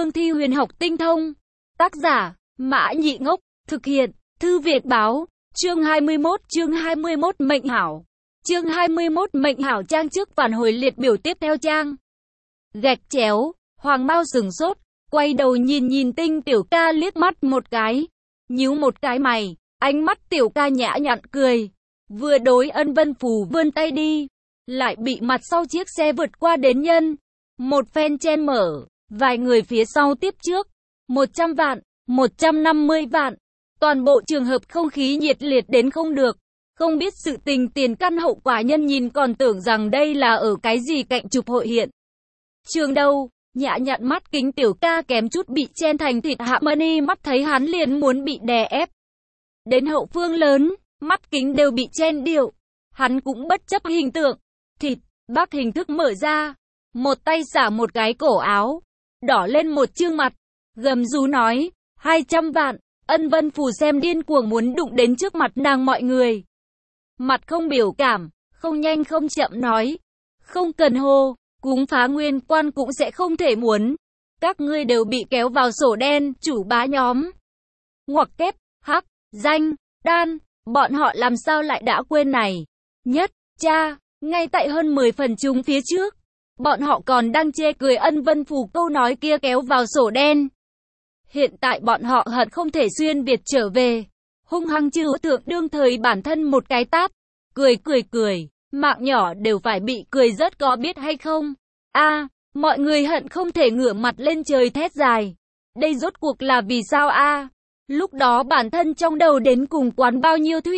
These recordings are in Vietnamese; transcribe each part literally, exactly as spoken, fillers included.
cương thi huyền học tinh thông. Tác giả, Mã Nhị Ngốc, thực hiện, Thư Việt Báo, chương hai mươi mốt, chương hai mươi mốt mệnh hảo. Chương hai mươi mốt mệnh hảo trang trước phản hồi liệt biểu tiếp theo trang. Gạch chéo, Hoàng Mao sửng sốt, quay đầu nhìn nhìn Tinh Tiểu Ca liếc mắt một cái, nhíu một cái mày, ánh mắt Tiểu Ca nhã nhặn cười, vừa đối Ân Vân Phù vươn tay đi, lại bị mặt sau chiếc xe vượt qua đến nhân. Một phen chen mở, vài người phía sau tiếp trước, một trăm vạn, một trăm năm mươi vạn, toàn bộ trường hợp không khí nhiệt liệt đến không được, không biết sự tình tiền căn hậu quả, nhân nhìn còn tưởng rằng đây là ở cái gì cạnh chụp hội hiện trường đâu. Nhã nhặn mắt kính Tiểu Ca kém chút bị chen thành thịt, Hạ Mani mắt thấy hắn liền muốn bị đè ép đến hậu phương lớn, mắt kính đều bị chen điệu, hắn cũng bất chấp hình tượng thịt, bác hình thức mở ra, một tay xả một cái cổ áo, đỏ lên một trương mặt, gầm rú nói, hai trăm vạn. Ân Vân Phù xem điên cuồng muốn đụng đến trước mặt nàng mọi người. Mặt không biểu cảm, không nhanh không chậm nói, không cần hô, cúng phá nguyên quan cũng sẽ không thể muốn. Các ngươi đều bị kéo vào sổ đen, chủ bá nhóm. Ngoặc kép, hắc, danh, đan, bọn họ làm sao lại đã quên này. Nhất, cha, ngay tại hơn mười phần chúng phía trước, bọn họ còn đang chê cười Ân Vân Phù câu nói kia kéo vào sổ đen. Hiện tại bọn họ hận không thể xuyên Việt trở về, hung hăng trừ tượng đương thời bản thân một cái tát, cười cười cười, mạng nhỏ đều phải bị cười rớt có biết hay không. A, à, mọi người hận không thể ngửa mặt lên trời thét dài. Đây rốt cuộc là vì sao a? À? Lúc đó bản thân trong đầu đến cùng quán bao nhiêu thủy.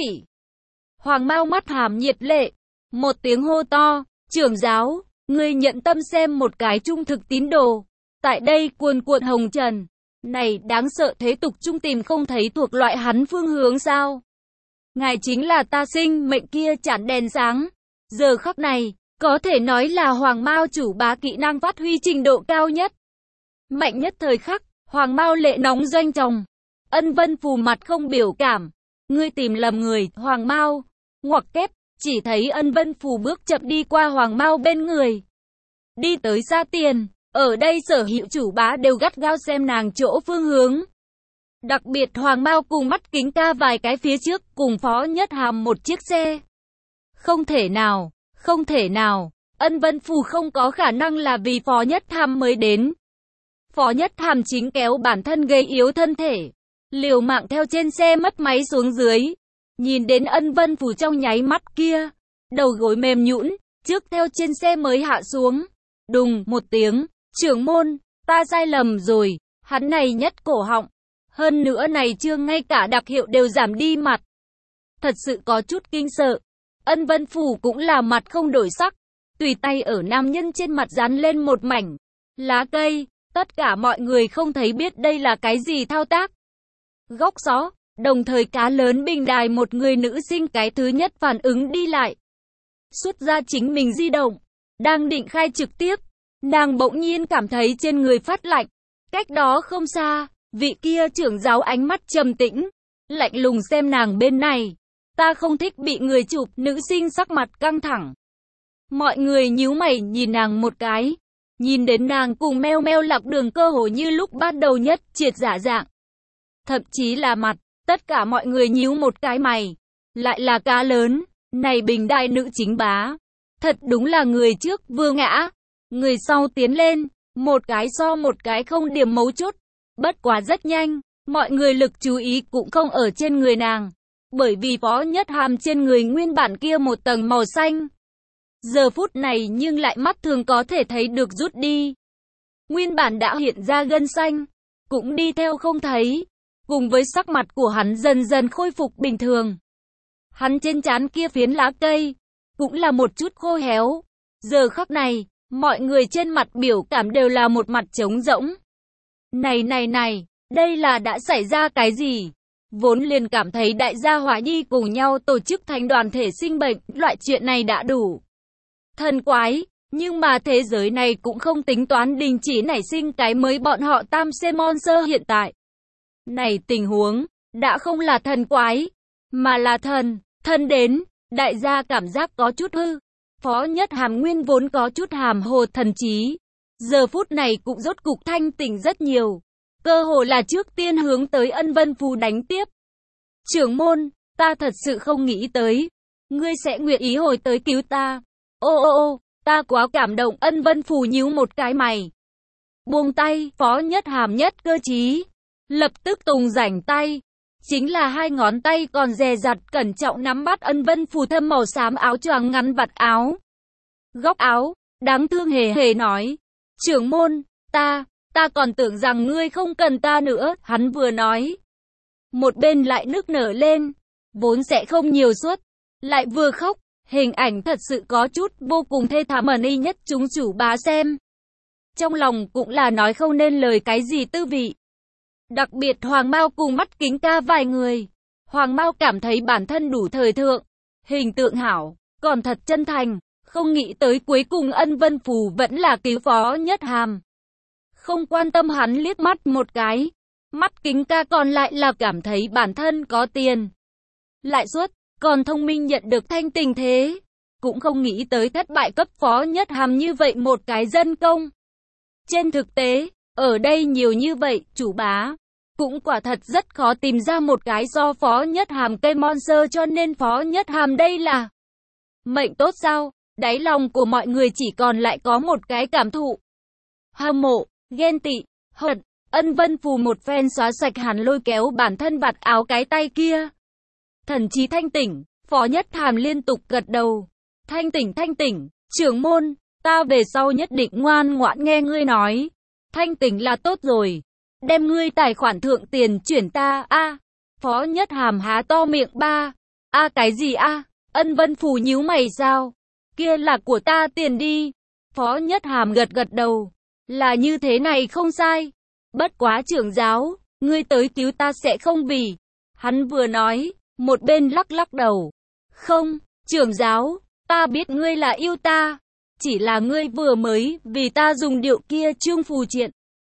Hoàng Mao mắt hàm nhiệt lệ, một tiếng hô to, trưởng giáo, ngươi nhận tâm xem một cái trung thực tín đồ. Tại đây cuồn cuộn hồng trần, này đáng sợ thế tục trung tìm không thấy thuộc loại hắn phương hướng sao? Ngài chính là ta sinh mệnh kia chản đèn sáng. Giờ khắc này, có thể nói là Hoàng Mao chủ bá kỹ năng phát huy trình độ cao nhất. Mạnh nhất thời khắc, Hoàng Mao lệ nóng doanh tròng. Ân Vân Phù mặt không biểu cảm. Ngươi tìm lầm người, Hoàng Mao. Ngoặc kép, chỉ thấy Ân Vân Phù bước chậm đi qua Hoàng Mao bên người. Đi tới xa tiền. Ở đây sở hữu chủ bá đều gắt gao xem nàng chỗ phương hướng. Đặc biệt Hoàng Mao cùng mắt kính ca vài cái phía trước cùng Phó Nhất Hàm một chiếc xe. Không thể nào, không thể nào, Ân Vân Phù không có khả năng là vì Phó Nhất Hàm mới đến. Phó Nhất Hàm chính kéo bản thân gây yếu thân thể, liều mạng theo trên xe mất máy xuống dưới. Nhìn đến Ân Vân Phù trong nháy mắt kia, đầu gối mềm nhũn, trước theo trên xe mới hạ xuống. Đùng một tiếng. Trưởng môn, ta sai lầm rồi, hắn này nhất cổ họng. Hơn nữa này chưa ngay cả đặc hiệu đều giảm đi mặt. Thật sự có chút kinh sợ. Ân Vân Phù cũng là mặt không đổi sắc. Tùy tay ở nam nhân trên mặt dán lên một mảnh lá cây. Tất cả mọi người không thấy biết đây là cái gì thao tác. Góc gió, đồng thời cá lớn bình đài một người nữ sinh cái thứ nhất phản ứng đi lại. Xuất ra chính mình di động. Đang định khai trực tiếp. Nàng bỗng nhiên cảm thấy trên người phát lạnh. Cách đó không xa, vị kia trưởng giáo ánh mắt trầm tĩnh, lạnh lùng xem nàng bên này. Ta không thích bị người chụp, nữ sinh sắc mặt căng thẳng. Mọi người nhíu mày nhìn nàng một cái. Nhìn đến nàng cùng meo meo lạc đường cơ hồ như lúc ban đầu nhất triệt giả dạng. Thậm chí là mặt, tất cả mọi người nhíu một cái mày. Lại là cá lớn, này bình đại nữ chính bá. Thật đúng là người trước vừa ngã. Người sau tiến lên, một cái so một cái không điểm mấu chốt. Bất quá rất nhanh, mọi người lực chú ý cũng không ở trên người nàng. Bởi vì Phó Nhất Hàm trên người nguyên bản kia một tầng màu xanh. Giờ phút này nhưng lại mắt thường có thể thấy được rút đi. Nguyên bản đã hiện ra gân xanh, cũng đi theo không thấy. Cùng với sắc mặt của hắn dần dần khôi phục bình thường. Hắn trên trán kia phiến lá cây, cũng là một chút khô héo. Giờ khắc này, mọi người trên mặt biểu cảm đều là một mặt trống rỗng. Này này này, đây là đã xảy ra cái gì? Vốn liền cảm thấy đại gia Hỏa Nhi cùng nhau tổ chức thành đoàn thể sinh bệnh, loại chuyện này đã đủ thần quái, nhưng mà thế giới này cũng không tính toán đình chỉ nảy sinh cái mới bọn họ Tam C Monster hiện tại. Này tình huống, đã không là thần quái, mà là thần, thần đến, đại gia cảm giác có chút hư. Phó Nhất Hàm nguyên vốn có chút hàm hồ thần trí, giờ phút này cũng rốt cục thanh tỉnh rất nhiều. Cơ hồ là trước tiên hướng tới Ân Vân Phù đánh tiếp. Trưởng môn, ta thật sự không nghĩ tới. Ngươi sẽ nguyện ý hồi tới cứu ta. Ô ô ô, ta quá cảm động. Ân Vân Phù nhíu một cái mày. Buông tay, Phó Nhất Hàm nhất cơ trí. Lập tức tùng rảnh tay. Chính là hai ngón tay còn dè dặt cẩn trọng nắm bắt Ân Vân Phù thâm màu xám áo choàng ngắn vặt áo. Góc áo, đáng thương hề hề nói. Trưởng môn, ta, ta còn tưởng rằng ngươi không cần ta nữa, hắn vừa nói. Một bên lại nức nở lên, vốn sẽ không nhiều suất, lại vừa khóc, hình ảnh thật sự có chút vô cùng thê thảm ẩn y nhất chúng chủ bá xem. Trong lòng cũng là nói không nên lời cái gì tư vị. Đặc biệt Hoàng Mao cùng mắt kính ca vài người. Hoàng Mao cảm thấy bản thân đủ thời thượng, hình tượng hảo, còn thật chân thành, không nghĩ tới cuối cùng Ân Vân Phù vẫn là cứu Phó Nhất Hàm. Không quan tâm hắn liếc mắt một cái. Mắt kính ca còn lại là cảm thấy bản thân có tiền, lại suất, còn thông minh nhận được thanh tình thế. Cũng không nghĩ tới thất bại cấp Phó Nhất Hàm như vậy một cái dân công. Trên thực tế, ở đây nhiều như vậy, chủ bá, cũng quả thật rất khó tìm ra một cái do Phó Nhất Hàm cây monster cho nên Phó Nhất Hàm đây là mệnh tốt sao? Đáy lòng của mọi người chỉ còn lại có một cái cảm thụ. Hâm mộ, ghen tị, hận. Ân Vân Phù một phen xóa sạch hẳn lôi kéo bản thân vạt áo cái tay kia. Thần trí thanh tỉnh, Phó Nhất Hàm liên tục gật đầu. Thanh tỉnh thanh tỉnh, trưởng môn, ta về sau nhất định ngoan ngoãn nghe ngươi nói. Thanh tỉnh là tốt rồi. Đem ngươi tài khoản thượng tiền chuyển ta, a à, Phó Nhất Hàm há to miệng ba. A à, cái gì a à? Ân Vân Phù nhíu mày sao? Kia là của ta tiền đi. Phó Nhất Hàm gật gật đầu. Là như thế này không sai. Bất quá trưởng giáo, ngươi tới cứu ta sẽ không vì. Hắn vừa nói, một bên lắc lắc đầu. Không, trưởng giáo, ta biết ngươi là yêu ta. Chỉ là ngươi vừa mới vì ta dùng điệu kia trương phù triện.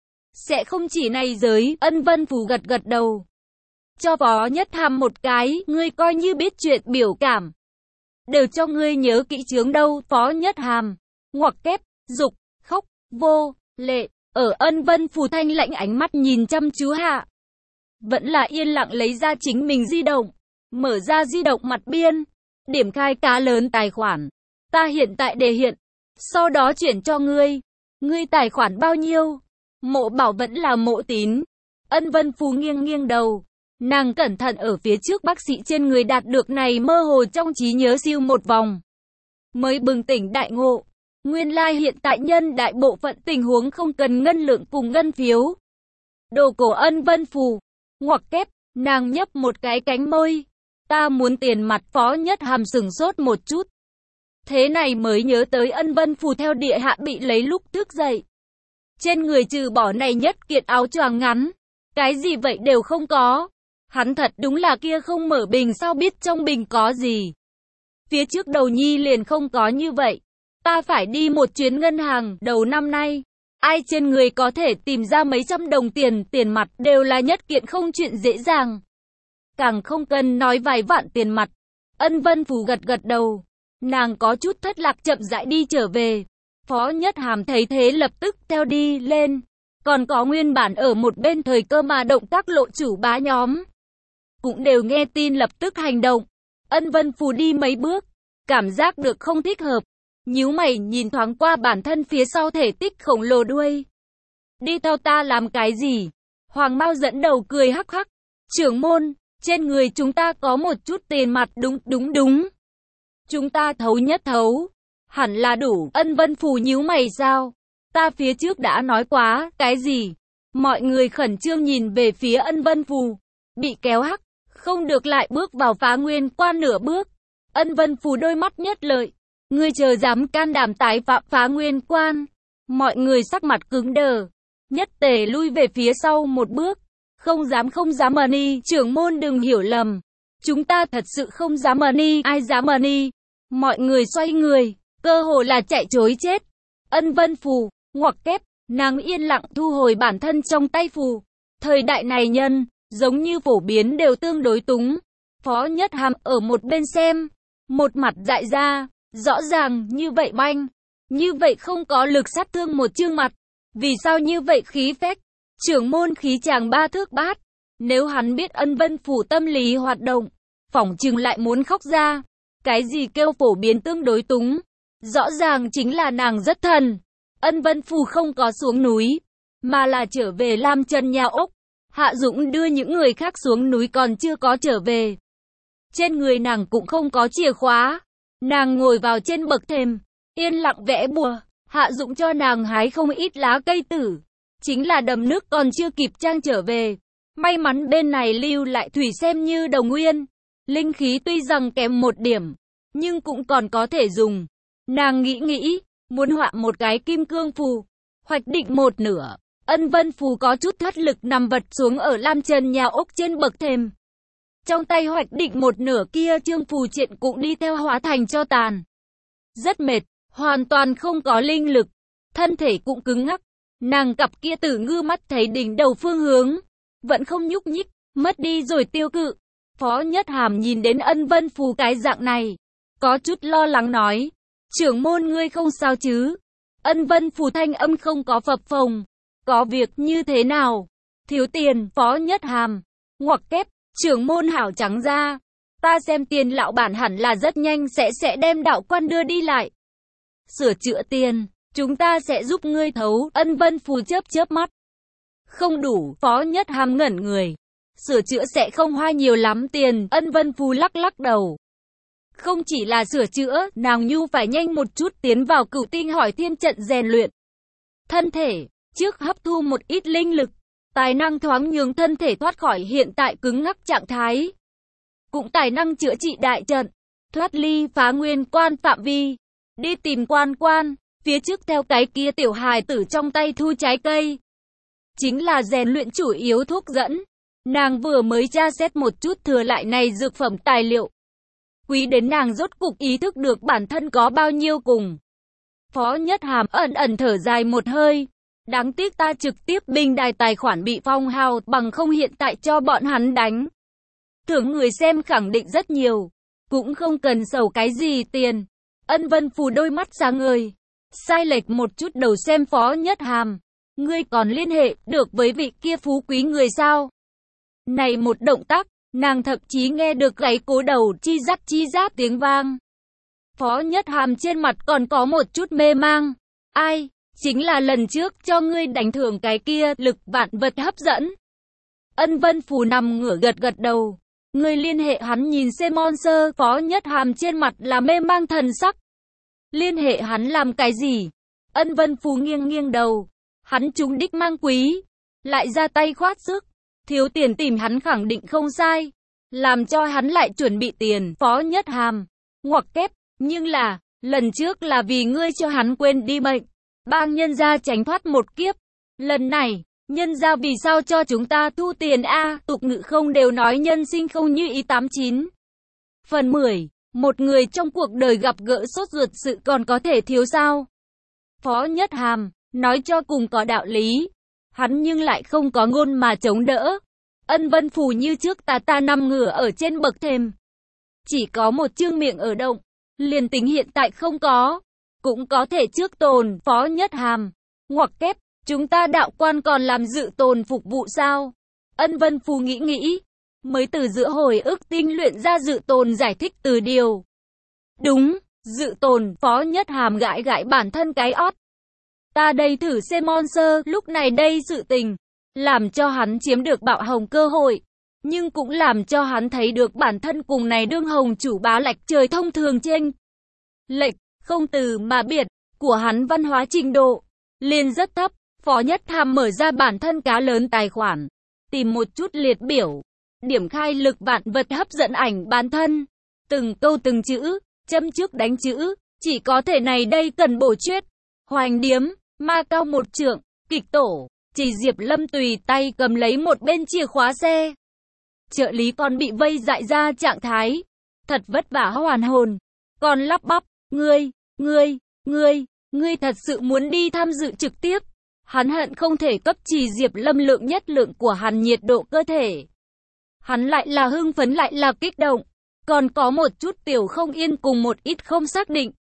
Sẽ không chỉ này giới, Ân Vân Phù gật gật đầu. Cho Phó Nhất Hàm một cái, ngươi coi như biết chuyện biểu cảm. Đều cho ngươi nhớ kỹ chướng đâu, Phó Nhất Hàm. Ngoặc kép, dục, khóc, vô, lệ. Ở Ân Vân Phù thanh lãnh ánh mắt nhìn chăm chú hạ. Vẫn là yên lặng lấy ra chính mình di động. Mở ra di động mặt biên. Điểm khai cá lớn tài khoản. Ta hiện tại đề hiện. Sau đó chuyển cho ngươi. Ngươi tài khoản bao nhiêu? Mộ bảo vẫn là Mộ Tín. Ân Vân Phù nghiêng nghiêng đầu. Nàng cẩn thận ở phía trước bác sĩ trên người đạt được này mơ hồ trong trí nhớ siêu một vòng. Mới bừng tỉnh đại ngộ. Nguyên lai like hiện tại nhân đại bộ phận tình huống không cần ngân lượng cùng ngân phiếu. Đồ cổ Ân Vân Phù. Ngoặc kép, nàng nhấp một cái cánh môi. Ta muốn tiền mặt. Phó Nhất Hàm sừng sốt một chút. Thế này mới nhớ tới Ân Vân Phù theo địa hạ bị lấy lúc thức dậy. Trên người trừ bỏ này nhất kiện áo choàng ngắn. Cái gì vậy đều không có. Hắn thật đúng là kia không mở bình sao biết trong bình có gì. Phía trước đầu nhi liền không có như vậy. Ta phải đi một chuyến ngân hàng đầu năm nay. Ai trên người có thể tìm ra mấy trăm đồng tiền tiền mặt đều là nhất kiện không chuyện dễ dàng. Càng không cần nói vài vạn tiền mặt. Ân Vân Phù gật gật đầu. Nàng có chút thất lạc chậm rãi đi trở về. Phó Nhất Hàm thấy thế lập tức theo đi lên. Còn có nguyên bản ở một bên thời cơ mà động tác lộ chủ bá nhóm. Cũng đều nghe tin lập tức hành động. Ân Vân Phù đi mấy bước. Cảm giác được không thích hợp. Nhíu mày nhìn thoáng qua bản thân phía sau thể tích khổng lồ đuôi. Đi theo ta làm cái gì? Hoàng Mao dẫn đầu cười hắc hắc. Trưởng môn, trên người chúng ta có một chút tiền mặt đúng đúng đúng. Chúng ta thấu nhất thấu. Hẳn là đủ. Ân Vân Phù nhíu mày sao? Ta phía trước đã nói quá, cái gì? Mọi người khẩn trương nhìn về phía Ân Vân Phù. Bị kéo hắc, không được lại bước vào phá nguyên quan nửa bước. Ân Vân Phù đôi mắt nhất lợi. Ngươi chờ dám can đảm tái phạm phá nguyên quan. Mọi người sắc mặt cứng đờ. Nhất tề lui về phía sau một bước. Không dám không dám mờ ni. Trưởng môn đừng hiểu lầm. Chúng ta thật sự không dám mờ ni. Ai dám mờ ni? Mọi người xoay người. Cơ hồ là chạy trối chết. Ân Vân Phù, ngoặc kép. Nàng yên lặng thu hồi bản thân trong tay phù. Thời đại này nhân, giống như phổ biến đều tương đối túng. Phó Nhất Hàm ở một bên xem. Một mặt dại ra. Rõ ràng như vậy banh. Như vậy không có lực sát thương một chương mặt. Vì sao như vậy khí phách? Trưởng môn khí chàng ba thước bát. Nếu hắn biết Ân Vân Phủ tâm lý hoạt động, phỏng chừng lại muốn khóc ra. Cái gì kêu phổ biến tương đối túng? Rõ ràng chính là nàng rất thần. Ân Vân Phủ không có xuống núi, mà là trở về làm chân nhà ốc. Hạ Dũng đưa những người khác xuống núi còn chưa có trở về. Trên người nàng cũng không có chìa khóa. Nàng ngồi vào trên bậc thềm, yên lặng vẽ bùa. Hạ Dũng cho nàng hái không ít lá cây tử. Chính là đầm nước còn chưa kịp trang trở về. May mắn bên này lưu lại thủy xem như đồng nguyên. Linh khí tuy rằng kém một điểm, nhưng cũng còn có thể dùng. Nàng nghĩ nghĩ, muốn họa một cái kim cương phù. Hoạch định một nửa. Ân Vân Phù có chút thoát lực nằm vật xuống ở lam trần nhà ốc trên bậc thềm. Trong tay hoạch định một nửa kia chương phù triện cũng đi theo hóa thành cho tàn. Rất mệt, hoàn toàn không có linh lực. Thân thể cũng cứng ngắc. Nàng cặp kia tử ngư mắt thấy đỉnh đầu phương hướng. Vẫn không nhúc nhích, mất đi rồi tiêu cự. Phó Nhất Hàm nhìn đến Ân Vân Phù cái dạng này. Có chút lo lắng nói. Trưởng môn ngươi không sao chứ? Ân Vân Phù thanh âm không có phập phồng. Có việc như thế nào? Thiếu tiền, Phó Nhất Hàm. Ngoặc kép, trưởng môn hảo trắng ra. Ta xem tiền lão bản hẳn là rất nhanh sẽ sẽ đem đạo quan đưa đi lại. Sửa chữa tiền, chúng ta sẽ giúp ngươi thấu. Ân Vân Phù chớp chớp mắt. Không đủ, Phó Nhất Hàm ngẩn người. Sửa chữa sẽ không hoa nhiều lắm tiền. Ân Vân Phù lắc lắc đầu. Không chỉ là sửa chữa, nàng nhu phải nhanh một chút tiến vào Cửu Tinh hỏi thiên trận rèn luyện thân thể. Trước hấp thu một ít linh lực, tài năng thoáng nhường thân thể thoát khỏi hiện tại cứng ngắc trạng thái. Cũng tài năng chữa trị đại trận, thoát ly phá nguyên quan phạm vi, đi tìm quan quan, phía trước theo cái kia tiểu hài tử trong tay thu trái cây. Chính là rèn luyện chủ yếu thuốc dẫn. Nàng vừa mới tra xét một chút thừa lại này dược phẩm tài liệu. Quý đến nàng rốt cục ý thức được bản thân có bao nhiêu cùng. Phó Nhất Hàm ẩn ẩn thở dài một hơi. Đáng tiếc ta trực tiếp bình đài tài khoản bị phong hào bằng không hiện tại cho bọn hắn đánh. Thưởng người xem khẳng định rất nhiều. Cũng không cần sầu cái gì tiền. Ân Vân Phù đôi mắt sáng ngời. Sai lệch một chút đầu xem Phó Nhất Hàm. Ngươi còn liên hệ được với vị kia phú quý người sao? Này một động tác, nàng thậm chí nghe được gáy cố đầu chi rắc chi giáp tiếng vang. Phó Nhất Hàm trên mặt còn có một chút mê mang. Ai? Chính là lần trước cho ngươi đánh thưởng cái kia lực vạn vật hấp dẫn. Ân Vân Phù nằm ngửa gật gật đầu. Ngươi liên hệ hắn nhìn xem monster. Phó Nhất Hàm trên mặt là mê mang thần sắc. Liên hệ hắn làm cái gì? Ân Vân Phù nghiêng nghiêng đầu. Hắn trúng đích mang quý. Lại ra tay khoát sức. Thiếu tiền tìm hắn khẳng định không sai. Làm cho hắn lại chuẩn bị tiền. Phó Nhất Hàm. Ngoặc kép. Nhưng là, lần trước là vì ngươi cho hắn quên đi bệnh. Bang nhân gia tránh thoát một kiếp. Lần này, nhân gia vì sao cho chúng ta thu tiền a? Tục ngữ không đều nói nhân sinh không như ý tám chín. Phần mười. Một người trong cuộc đời gặp gỡ sốt ruột sự còn có thể thiếu sao? Phó Nhất Hàm, nói cho cùng có đạo lý. Hắn nhưng lại không có ngôn mà chống đỡ. Ân Vân Phù như trước ta ta nằm ngửa ở trên bậc thềm. Chỉ có một chương miệng ở động. Liền tính hiện tại không có. Cũng có thể trước tồn. Phó Nhất Hàm. Ngoặc kép. Chúng ta đạo quan còn làm dự tồn phục vụ sao? Ân Vân Phù nghĩ nghĩ. Mới từ giữa hồi ức tinh luyện ra dự tồn giải thích từ điều. Đúng. Dự tồn. Phó Nhất Hàm gãi gãi bản thân cái ót. Ta đây thử xem monster. Lúc này đây sự tình. Làm cho hắn chiếm được bạo hồng cơ hội. Nhưng cũng làm cho hắn thấy được bản thân cùng này đương hồng chủ bá lệch trời thông thường chênh lệch, không từ mà biệt, của hắn văn hóa trình độ, liền rất thấp. Phó Nhất Hàm mở ra bản thân cá lớn tài khoản, tìm một chút liệt biểu, điểm khai lực vạn vật hấp dẫn ảnh bản thân, từng câu từng chữ, châm trước đánh chữ, chỉ có thể này đây cần bổ chuyết, hoành điếm, ma cao một trượng, kịch tổ, chỉ Diệp Lâm tùy tay cầm lấy một bên chìa khóa xe. Trợ lý còn bị vây dại ra trạng thái, thật vất vả hoàn hồn, còn lắp bắp, ngươi, ngươi, ngươi, ngươi thật sự muốn đi tham dự trực tiếp. Hắn hận không thể cấp trì Diệp Lâm lượng nhất lượng của hắn nhiệt độ cơ thể. Hắn lại là hưng phấn lại là kích động, còn có một chút tiểu không yên cùng một ít không xác định.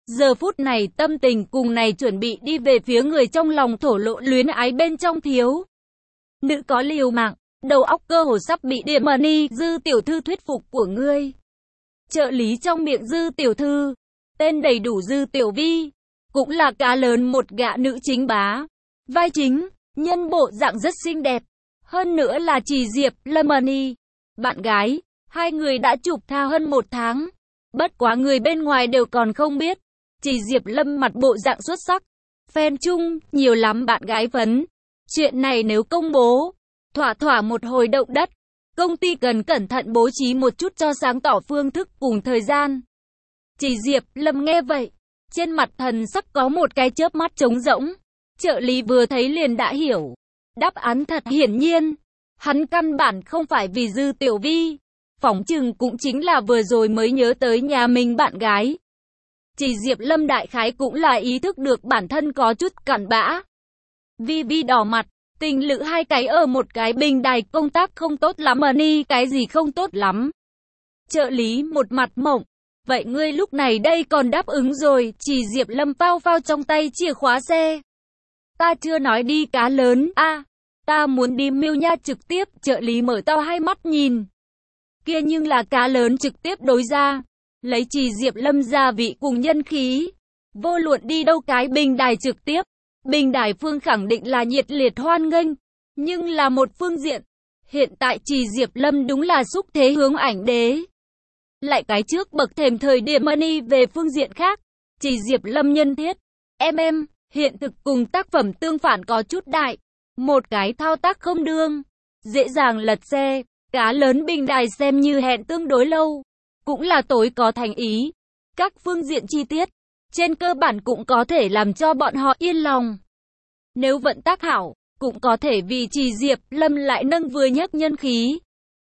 Giờ phút này tâm tình cùng này chuẩn bị đi về phía người trong lòng thổ lộ luyến ái bên trong thiếu. Nữ có liều mạng, đầu óc cơ hồ sắp bị điểm money, Dư tiểu thư thuyết phục của ngươi. Trợ lý trong miệng Dư tiểu thư, tên đầy đủ Dư Tiểu Vi, cũng là cá lớn một gã nữ chính bá. Vai chính, nhân bộ dạng rất xinh đẹp, hơn nữa là Trì Diệp Lâm Money, bạn gái, hai người đã chụp tha hơn một tháng. Bất quá người bên ngoài đều còn không biết, Trì Diệp Lâm mặt bộ dạng xuất sắc, fan chung, nhiều lắm bạn gái phấn. Chuyện này nếu công bố, thỏa thỏa một hồi động đất, công ty cần cẩn thận bố trí một chút cho sáng tỏ phương thức cùng thời gian. Trì Diệp Lâm nghe vậy, trên mặt thần sắc có một cái chớp mắt trống rỗng. Trợ lý vừa thấy liền đã hiểu. Đáp án thật hiển nhiên. Hắn căn bản không phải vì Dư Tiểu Vi. Phỏng chừng cũng chính là vừa rồi mới nhớ tới nhà mình bạn gái. Trì Diệp Lâm đại khái cũng là ý thức được bản thân có chút cặn bã. Vi Vi đỏ mặt, tình lự hai cái ở một cái bình đài công tác không tốt lắm mà ni cái gì không tốt lắm. Trợ lý một mặt mộng. Vậy ngươi lúc này đây còn đáp ứng rồi, Trì Diệp Lâm phao phao trong tay chìa khóa xe. Ta chưa nói đi cá lớn, a à, ta muốn đi Miêu Nha trực tiếp, trợ lý mở to hai mắt nhìn. Kia nhưng là cá lớn trực tiếp đối ra, lấy Trì Diệp Lâm gia vị cùng nhân khí. Vô luận đi đâu cái bình đài trực tiếp, bình đài phương khẳng định là nhiệt liệt hoan nghênh, nhưng là một phương diện. Hiện tại Trì Diệp Lâm đúng là xúc thế hướng ảnh đế. Lại cái trước bậc thềm thời điểm money về phương diện khác, Trì Diệp Lâm nhân thiết, em em, hiện thực cùng tác phẩm tương phản có chút đại, một cái thao tác không đương, dễ dàng lật xe, cá lớn bình đài xem như hẹn tương đối lâu, cũng là tối có thành ý, các phương diện chi tiết, trên cơ bản cũng có thể làm cho bọn họ yên lòng. Nếu vận tác hảo, cũng có thể vì Trì Diệp Lâm lại nâng vừa nhấc nhân khí.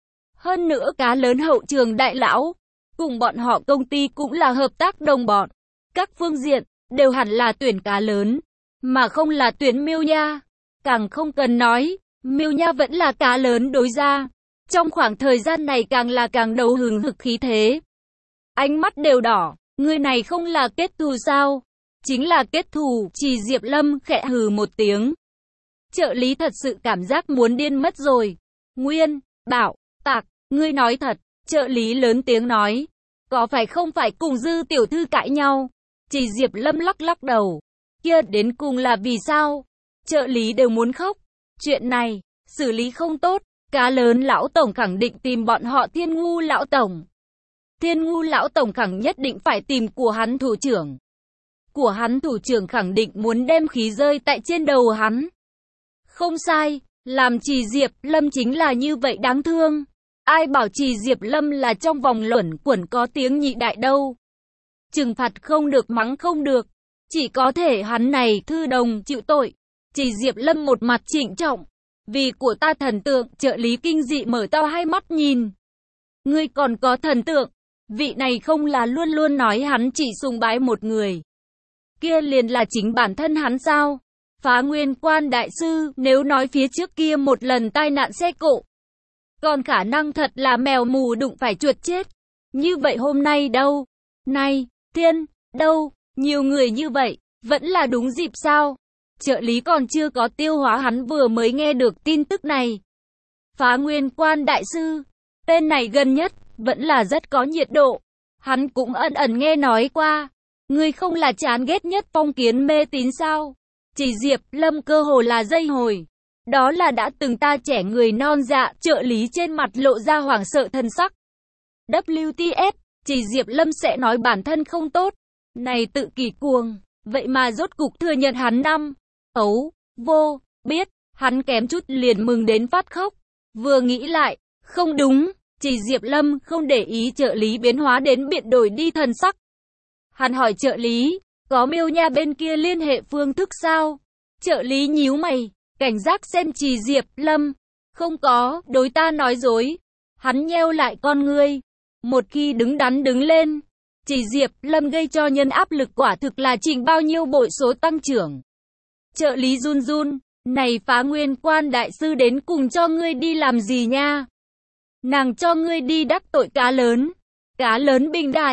Hơn nữa cá lớn hậu trường đại lão, cùng bọn họ công ty cũng là hợp tác đồng bọn. Các phương diện, đều hẳn là tuyển cá lớn, mà không là tuyển Miêu Nha. Càng không cần nói, Miêu Nha vẫn là cá lớn đối ra. Trong khoảng thời gian này càng là càng đầu hừng hực khí thế. Ánh mắt đều đỏ, người này không là kết thù sao? Chính là kết thù, Trì Diệp Lâm khẽ hừ một tiếng. Trợ lý thật sự cảm giác muốn điên mất rồi. Nguyên, Bảo, Tạc, ngươi nói thật. Trợ lý lớn tiếng nói, có phải không phải cùng Dư tiểu thư cãi nhau? Trì Diệp Lâm lắc lắc đầu, kia đến cùng là vì sao? Trợ lý đều muốn khóc. Chuyện này, xử lý không tốt, cá lớn lão tổng khẳng định tìm bọn họ Thiên Ngu lão tổng. Thiên Ngu lão tổng khẳng nhất định phải tìm của hắn thủ trưởng. Của hắn thủ trưởng khẳng định muốn đem khí rơi tại trên đầu hắn. Không sai, làm Trì Diệp Lâm chính là như vậy đáng thương. Ai bảo Trì Diệp Lâm là trong vòng luẩn quẩn có tiếng nhị đại đâu. Trừng phạt không được mắng không được. Chỉ có thể hắn này thư đồng chịu tội. Trì Diệp Lâm một mặt trịnh trọng. Vì của ta thần tượng, trợ lý kinh dị mở to hai mắt nhìn. Ngươi còn có thần tượng. Vị này không là luôn luôn nói hắn chỉ sùng bái một người. Kia liền là chính bản thân hắn sao? Phá Nguyên Quan đại sư, nếu nói phía trước kia một lần tai nạn xe cộ. Còn khả năng thật là mèo mù đụng phải chuột chết. Như vậy hôm nay đâu? Này, thiên, đâu? Nhiều người như vậy, vẫn là đúng dịp sao? Trợ lý còn chưa có tiêu hóa hắn vừa mới nghe được tin tức này. Phá Nguyên Quan đại sư, tên này gần nhất, vẫn là rất có nhiệt độ. Hắn cũng ẩn ẩn nghe nói qua. Ngươi không là chán ghét nhất phong kiến mê tín sao? Trì Diệp Lâm cơ hồ là dây hồi. Đó là đã từng ta trẻ người non dạ, trợ lý trên mặt lộ ra hoảng sợ thân sắc. vê kép tê ép, Trì Diệp Lâm sẽ nói bản thân không tốt. Này tự kỳ cuồng, vậy mà rốt cục thừa nhận hắn năm. Ấu, vô, biết, hắn kém chút liền mừng đến phát khóc. Vừa nghĩ lại, không đúng, Trì Diệp Lâm không để ý trợ lý biến hóa đến biện đổi đi thần sắc. Hắn hỏi trợ lý, có Miêu Nha bên kia liên hệ phương thức sao? Trợ lý nhíu mày, cảnh giác xem Trì Diệp Lâm. Không có, đối ta nói dối. Hắn nheo lại con ngươi. Một khi đứng đắn đứng lên, Trì Diệp Lâm gây cho nhân áp lực quả thực là chỉnh bao nhiêu bội số tăng trưởng. Trợ lý run run, này Phá Nguyên Quan đại sư đến cùng cho ngươi đi làm gì nha? Nàng cho ngươi đi đắc tội cá lớn. Cá lớn bình đài,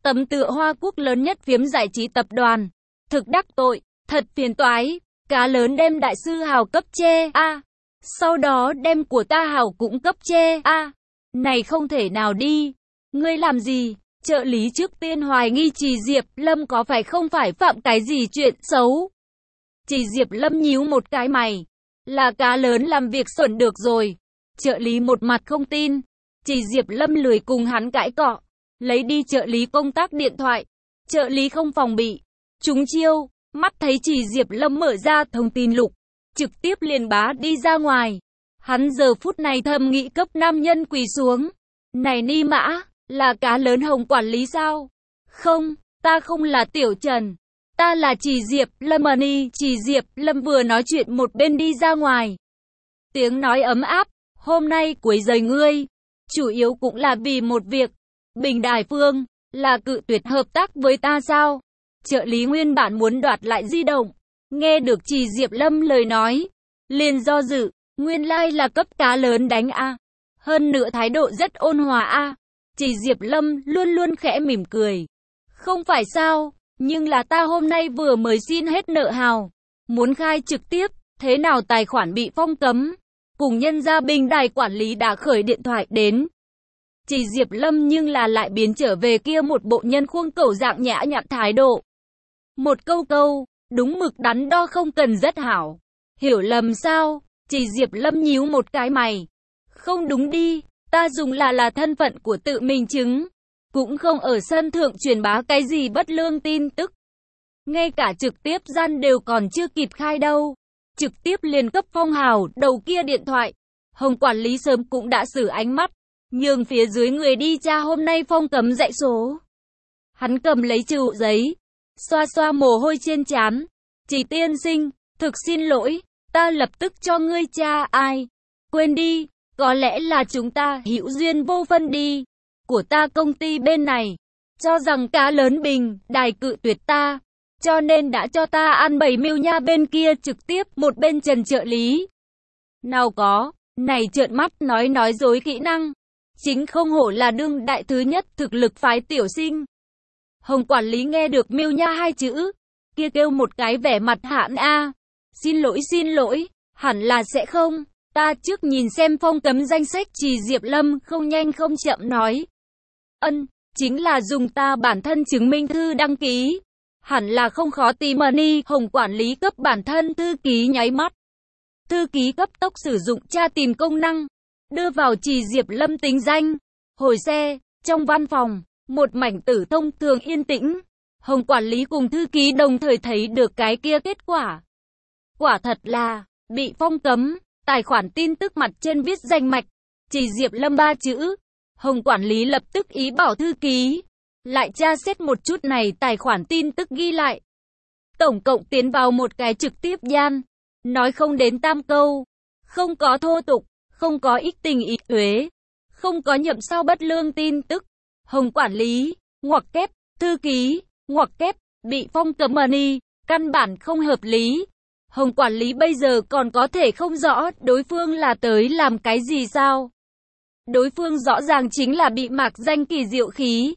tấm tựa Hoa Quốc lớn nhất phiếm giải trí tập đoàn. Thực đắc tội, thật phiền toái, cá lớn đem đại sư Hào cấp chê a, à, sau đó đem của ta Hào cũng cấp chê a. À, này không thể nào đi. Ngươi làm gì? Trợ lý trước tiên hoài nghi Trì Diệp Lâm có phải không phải phạm cái gì chuyện xấu. Trì Diệp Lâm nhíu một cái mày. Là cá lớn làm việc xuẩn được rồi. Trợ lý một mặt không tin. Trì Diệp Lâm lười cùng hắn cãi cọ. Lấy đi trợ lý công tác điện thoại. Trợ lý không phòng bị. Trúng chiêu. Mắt thấy Trì Diệp Lâm mở ra thông tin lục. Trực tiếp liền bá đi ra ngoài. Hắn giờ phút này thầm nghĩ cấp nam nhân quỳ xuống. Này ni mã, là cá lớn Hồng quản lý sao? Không, ta không là Tiểu Trần. Ta là Trì Diệp Lâm Ni. Trì Diệp Lâm vừa nói chuyện một bên đi ra ngoài. Tiếng nói ấm áp, hôm nay quấy rầy ngươi. Chủ yếu cũng là vì một việc. Bình Đài Phương, là cự tuyệt hợp tác với ta sao? Trợ lý nguyên bản muốn đoạt lại di động. Nghe được Trì Diệp Lâm lời nói. Liền do dự, nguyên lai like là cấp cá lớn đánh a. Hơn nữa thái độ rất ôn hòa a. Trì Diệp Lâm luôn luôn khẽ mỉm cười. Không phải sao, nhưng là ta hôm nay vừa mới xin hết nợ Hào. Muốn khai trực tiếp, thế nào tài khoản bị phong cấm. Cùng nhân gia Bình Đài quản lý đã khởi điện thoại đến. Trì Diệp Lâm nhưng là lại biến trở về kia một bộ nhân khuôn cẩu dạng nhã nhặn thái độ. Một câu câu, đúng mực đắn đo không cần rất hảo. Hiểu lầm sao? Trì Diệp Lâm nhíu một cái mày. Không đúng đi, ta dùng là là thân phận của tự mình chứng. Cũng không ở sân thượng truyền bá cái gì bất lương tin tức. Ngay cả trực tiếp gian đều còn chưa kịp khai đâu. Trực tiếp liền cấp phong Hào đầu kia điện thoại. Hồng quản lý sớm cũng đã xử ánh mắt. Nhường phía dưới người đi tra hôm nay phong cấm dãy số. Hắn cầm lấy trụ giấy. Xoa xoa mồ hôi trên trán. Trì tiên sinh, thực xin lỗi. Ta lập tức cho ngươi tra ai. Quên đi, có lẽ là chúng ta hữu duyên vô phân đi. Của ta công ty bên này, cho rằng cá lớn Bình Đài cự tuyệt ta. Cho nên đã cho ta ăn bảy mưu nha bên kia trực tiếp một bên Trần trợ lý. Nào có, này trợn mắt nói nói dối kỹ năng. Chính không hổ là đương đại thứ nhất thực lực phái tiểu sinh. Hồng quản lý nghe được mưu nha hai chữ. Kia kêu một cái vẻ mặt hãn a. Xin lỗi xin lỗi, hẳn là sẽ không. Ta trước nhìn xem phong cấm danh sách. Trì Diệp Lâm không nhanh không chậm nói. Ân, chính là dùng ta bản thân chứng minh thư đăng ký. Hẳn là không khó tìm Ni. Hồng quản lý cấp bản thân thư ký nháy mắt. Thư ký cấp tốc sử dụng tra tìm công năng. Đưa vào Trì Diệp Lâm tính danh. Hồi xe, trong văn phòng, một mảnh tử thông thường yên tĩnh. Hồng quản lý cùng thư ký đồng thời thấy được cái kia kết quả. Quả thật là, bị phong cấm, tài khoản tin tức mặt trên viết danh mạch. Trì Diệp Lâm ba chữ. Hồng quản lý lập tức ý bảo thư ký. Lại tra xét một chút này tài khoản tin tức ghi lại. Tổng cộng tiến vào một cái trực tiếp gian. Nói không đến tam câu. Không có thô tục, không có ích tình ích thuế. Không có nhậm sau bất lương tin tức. Hồng quản lý, ngoặc kép, thư ký, ngoặc kép, bị phong cấm Ni, căn bản không hợp lý. Hồng quản lý bây giờ còn có thể không rõ đối phương là tới làm cái gì sao? Đối phương rõ ràng chính là bị mạc danh kỳ diệu khí.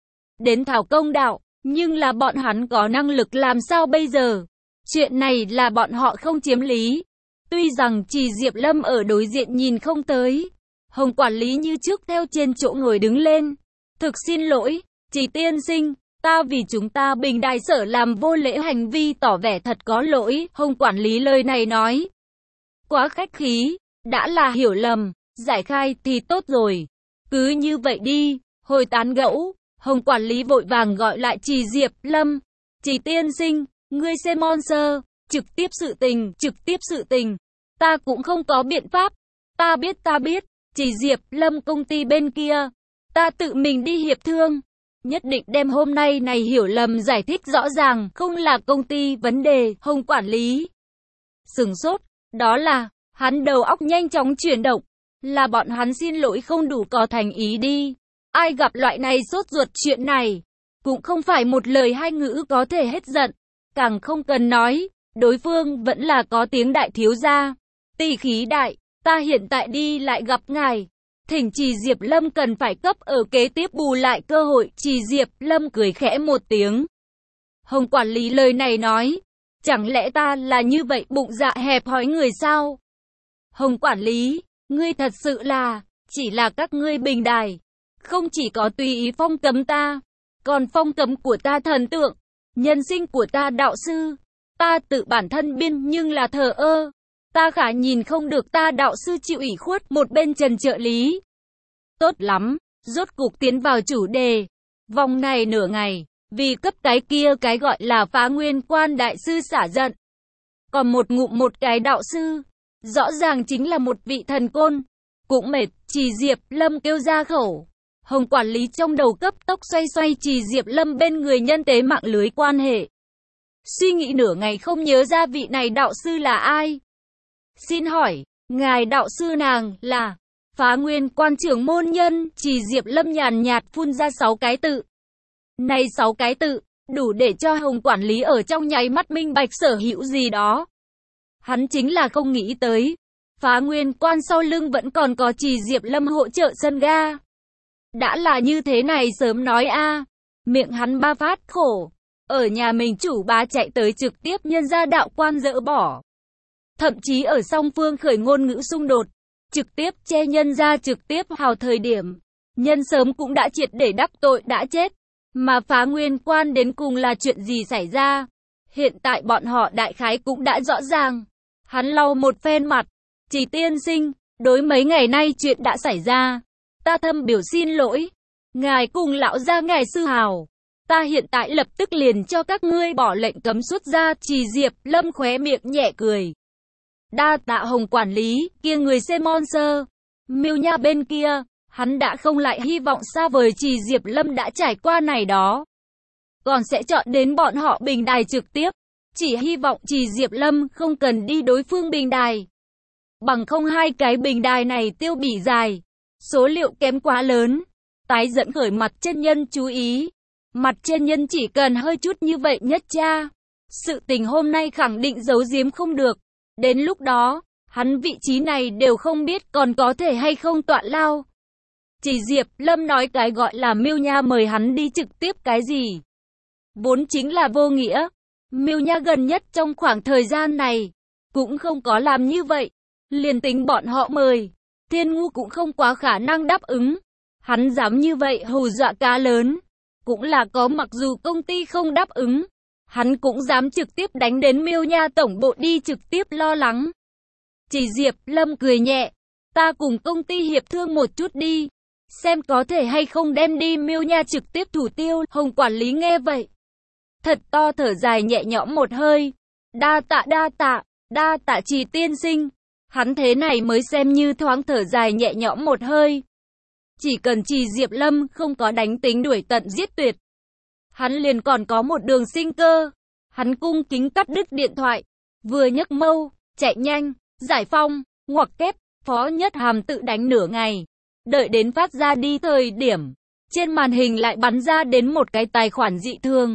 Đến thảo công đạo, nhưng là bọn hắn có năng lực làm sao bây giờ? Chuyện này là bọn họ không chiếm lý. Tuy rằng Trì Diệp Lâm ở đối diện nhìn không tới. Hồng quản lý như trước theo trên chỗ ngồi đứng lên. Thực xin lỗi, Trì tiên sinh. Ta vì chúng ta Bình Đài sở làm vô lễ hành vi tỏ vẻ thật có lỗi. Hồng quản lý lời này nói. Quá khách khí, đã là hiểu lầm, giải khai thì tốt rồi. Cứ như vậy đi, hồi tán gẫu. Hồng quản lý vội vàng gọi lại Trì Diệp Lâm. Trì tiên sinh, ngươi xem sponsor, trực tiếp sự tình, trực tiếp sự tình. Ta cũng không có biện pháp. Ta biết ta biết, Trì Diệp Lâm công ty bên kia. Ta tự mình đi hiệp thương. Nhất định đem hôm nay này hiểu lầm giải thích rõ ràng, không là công ty vấn đề. Hồng quản lý sừng sốt, đó là, hắn đầu óc nhanh chóng chuyển động, là bọn hắn xin lỗi không đủ có thành ý đi. Ai gặp loại này sốt ruột chuyện này, cũng không phải một lời hai ngữ có thể hết giận, càng không cần nói, đối phương vẫn là có tiếng đại thiếu gia, tỷ khí đại, ta hiện tại đi lại gặp ngài, Thỉnh Trì Diệp Lâm cần phải cấp ở kế tiếp bù lại cơ hội. Trì Diệp Lâm cười khẽ một tiếng. Hồng quản lý lời này nói, chẳng lẽ ta là như vậy bụng dạ hẹp hòi người sao? Hồng quản lý, ngươi thật sự là, chỉ là các ngươi bình đài, không chỉ có tùy ý phong cấm ta, còn phong cấm của ta thần tượng, nhân sinh của ta đạo sư, ta tự bản thân biên nhưng là thờ ơ, ta khả nhìn không được ta đạo sư chịu ủy khuất. Một bên Trần trợ lý. Tốt lắm, rốt cục tiến vào chủ đề. Vòng này nửa ngày, vì cấp cái kia cái gọi là Phá Nguyên Quan đại sư xả giận. Còn một ngụm một cái đạo sư, rõ ràng chính là một vị thần côn. Cũng mệt, Trì Diệp Lâm kêu ra khẩu. Hồng quản lý trong đầu cấp tốc xoay xoay Trì Diệp Lâm bên người nhân tế mạng lưới quan hệ. Suy nghĩ nửa ngày không nhớ ra vị này đạo sư là ai. Xin hỏi, ngài đạo sư nàng là Phá Nguyên Quan trưởng môn nhân. Trì Diệp Lâm nhàn nhạt phun ra sáu cái tự. Này sáu cái tự, đủ để cho Hồng quản lý ở trong nháy mắt minh bạch sở hữu gì đó. Hắn chính là không nghĩ tới, Phá Nguyên Quan sau lưng vẫn còn có Trì Diệp Lâm hỗ trợ sân ga. Đã là như thế này sớm nói a. Miệng hắn ba phát khổ, ở nhà mình chủ bá chạy tới trực tiếp nhân ra đạo quan dỡ bỏ. Thậm chí ở song phương khởi ngôn ngữ xung đột, trực tiếp che nhân ra trực tiếp hào thời điểm. Nhân sớm cũng đã triệt để đắc tội đã chết. Mà Phá Nguyên Quan đến cùng là chuyện gì xảy ra? Hiện tại bọn họ đại khái cũng đã rõ ràng. Hắn lau một phen mặt. Trì tiên sinh, đối mấy ngày nay chuyện đã xảy ra, ta thâm biểu xin lỗi. Ngài cùng lão gia ngài sư hào, ta hiện tại lập tức liền cho các ngươi bỏ lệnh cấm xuất ra. Trì Diệp Lâm khóe miệng nhẹ cười. Đa tạ Hồng quản lý, kia người xem monster. Miêu Nha bên kia, hắn đã không lại hy vọng xa vời Trì Diệp Lâm đã trải qua này đó. Còn sẽ chọn đến bọn họ bình đài trực tiếp. Chỉ hy vọng Trì Diệp Lâm không cần đi đối phương bình đài. Bằng không hai cái bình đài này tiêu bỉ dài, số liệu kém quá lớn, tái dẫn khởi mặt trên nhân chú ý. Mặt trên nhân chỉ cần hơi chút như vậy nhất cha. Sự tình hôm nay khẳng định giấu giếm không được. Đến lúc đó, hắn vị trí này đều không biết còn có thể hay không tọa lao. Trì Diệp Lâm nói cái gọi là Miêu Nha mời hắn đi trực tiếp cái gì? Vốn chính là vô nghĩa. Miêu Nha gần nhất trong khoảng thời gian này, cũng không có làm như vậy. Liền tính bọn họ mời, Thiên Ngu cũng không quá khả năng đáp ứng. Hắn dám như vậy hù dọa cá lớn. Cũng là có mặc dù công ty không đáp ứng, hắn cũng dám trực tiếp đánh đến Miêu Nha tổng bộ đi trực tiếp lo lắng. Trì Diệp Lâm cười nhẹ. Ta cùng công ty hiệp thương một chút đi. Xem có thể hay không đem đi Miêu Nha trực tiếp thủ tiêu. Hồng quản lý nghe vậy, thật to thở dài nhẹ nhõm một hơi. Đa tạ đa tạ, đa tạ Trì tiên sinh. Hắn thế này mới xem như thoáng thở dài nhẹ nhõm một hơi. Chỉ cần Trì Diệp Lâm không có đánh tính đuổi tận giết tuyệt, hắn liền còn có một đường sinh cơ. Hắn cung kính cắt đứt điện thoại, vừa nhấc mâu, chạy nhanh, giải phong, ngoặc kép, Phó Nhất Hàm tự đánh nửa ngày. Đợi đến phát ra đi thời điểm, trên màn hình lại bắn ra đến một cái tài khoản dị thường.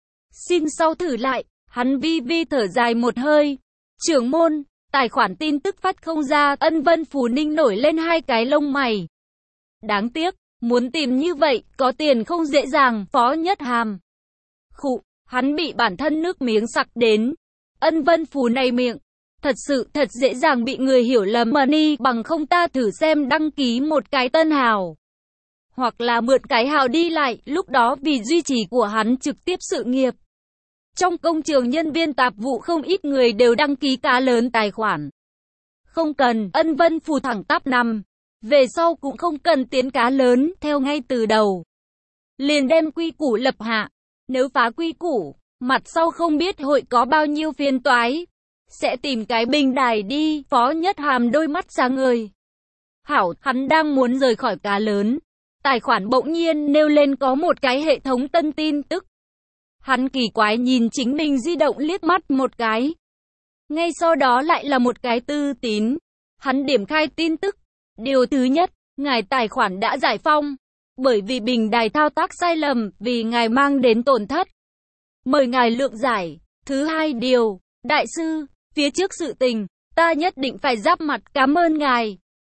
Xin sau thử lại, hắn vi vi thở dài một hơi. Trưởng môn, tài khoản tin tức phát không ra. Ân Vân Phù Ninh nổi lên hai cái lông mày. Đáng tiếc, muốn tìm như vậy, có tiền không dễ dàng. Phó Nhất Hàm khụ, hắn bị bản thân nước miếng sặc đến. Ân Vân Phù này miệng, thật sự thật dễ dàng bị người hiểu lầm. Money bằng không ta thử xem đăng ký một cái tân hào, hoặc là mượn cái hào đi lại. Lúc đó vì duy trì của hắn trực tiếp sự nghiệp, trong công trường nhân viên tạp vụ không ít người đều đăng ký cá lớn tài khoản. Không cần. Ân Vân Phù thẳng tắp nằm. Về sau cũng không cần tiến cá lớn, theo ngay từ đầu. Liền đem quy củ lập hạ. Nếu phá quy củ, mặt sau không biết hội có bao nhiêu phiền toái. Sẽ tìm cái bình đài đi. Phó Nhất Hàm đôi mắt sáng ngời. Hảo, hắn đang muốn rời khỏi cá lớn. Tài khoản bỗng nhiên nêu lên có một cái hệ thống tân tin tức. Hắn kỳ quái nhìn chính mình di động liếc mắt một cái. Ngay sau đó lại là một cái tư tín. Hắn điểm khai tin tức. Điều thứ nhất, ngài tài khoản đã giải phong. Bởi vì bình đài thao tác sai lầm, vì ngài mang đến tổn thất. Mời ngài lượng giải. Thứ hai điều, đại sư, phía trước sự tình, ta nhất định phải giáp mặt cảm ơn ngài.